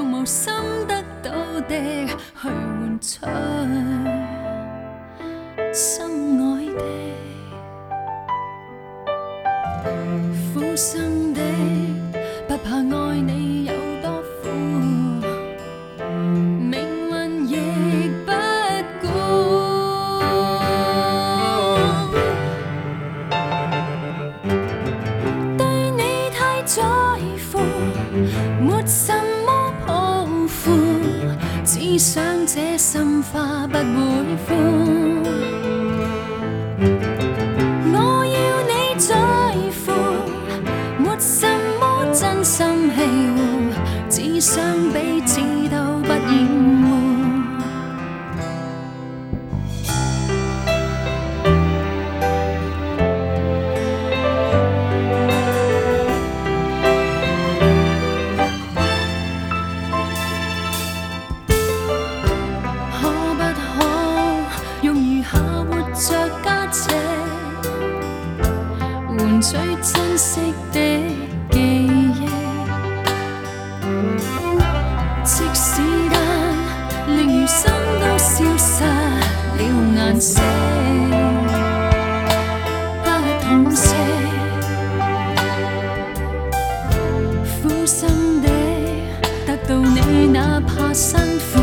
用無心得到的去換取心愛的。苦心的不怕愛你有多苦，命運亦不顧。對你太在乎，沒什麼抱負，只想這心花不會枯。我要你在乎，沒什麼真心欺護，只想彼此都不厭惡。最珍惜的記憶，即使間令餘生都消失了顏色，不痛惜，苦心的得到你，哪怕辛苦。